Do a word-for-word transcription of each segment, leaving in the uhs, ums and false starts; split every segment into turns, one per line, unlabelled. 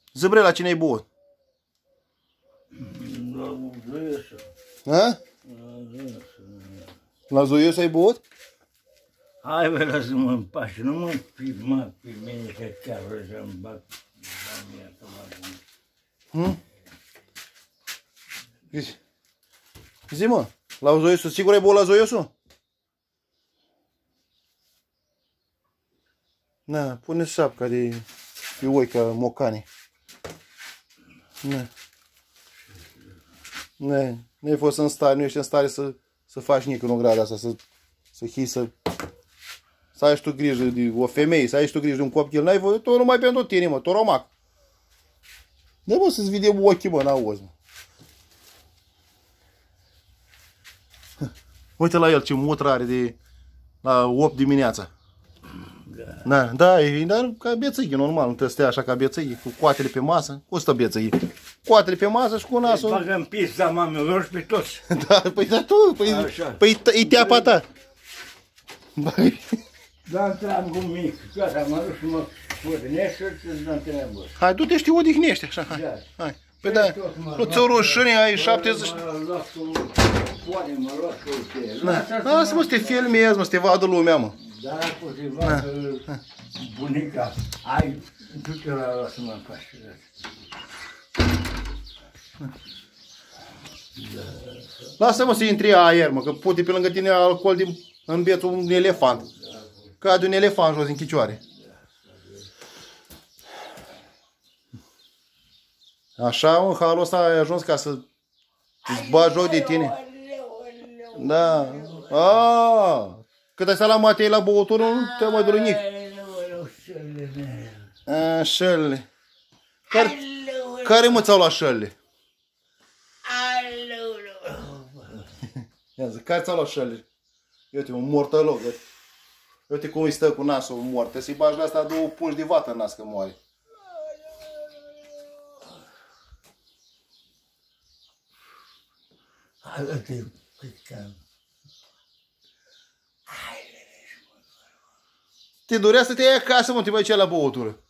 Zâbre, la cine ai băut?
La Zoiesă.
Ha?
La Zoiesă.
La Zoios ai băut?
Hai, bă, lasă-mă în pace, nu mă filma pe mine că chiar vreau să-mi bag la mine, să mă
Hmm? Zi. Zi, mă, la Zoiosul, sigur ai băut la Zoiosul? Na, pune șapca de, de oi ca mocani. Na. Na, nu ai fost în stare, nu ești în stare să, să faci nici în ograda asta, să, să hii, să, să ai și tu grijă de o femeie, să ai și tu grijă de un copil. N-ai voie, tot numai pentru tine, mă, toromac. Nu mă să-ți vedem ochii, mă, n-auzi, mă. Uite la el ce mutră are de la opt dimineața. Da, da, e dar ca bețăghi, normal, nu trebuie să stea așa ca bețăghi, cu coatele pe masă. Cum stă bețăghi? Coatele pe masă și cu nasul.
Bagă în pizza mamelor și pe toți.
Da, păi da tu, păi, păi e teapa ta.
Da, întream cu mic, gata, mă duc și mă odinesc și îți dăm treabă.
Hai, du-te și te odihnește, așa, hai. Hai. Păi da, nu ți-o rușine, ai șaptezeci.
Mă luat cu foane, mă luat cu uite.
Lasă mă să te filmezi, mă, să te vadă lumea, mă.
Da, cu te vadă bunica. Hai, du-te la ăla să mă faci.
Lasă-mă să intri aer, mă, că pute pe lângă tine alcool din, în bețul un elefant. Cade un elefant jos în chicioare. Așa, în halul ăsta ai ajuns ca să îți bagi joc de tine. Da. Aaaa. Cât ai stat la Matei la băutură, nu te mai dori nici. A, șălile. Care, care mă ți-au la șălile? Ia zi, care ți-au la șălile? Uite, un mortălog. Uite cum îi stă cu nasul moarte. Să-i bagi la asta două pungi de vată în nas că moare. Te dorea să te iei acasă, mă, te mai la băutură.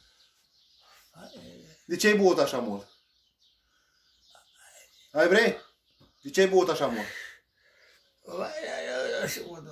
De ce ai băut așa mult? Ai vrei? De ce ai băut așa mult?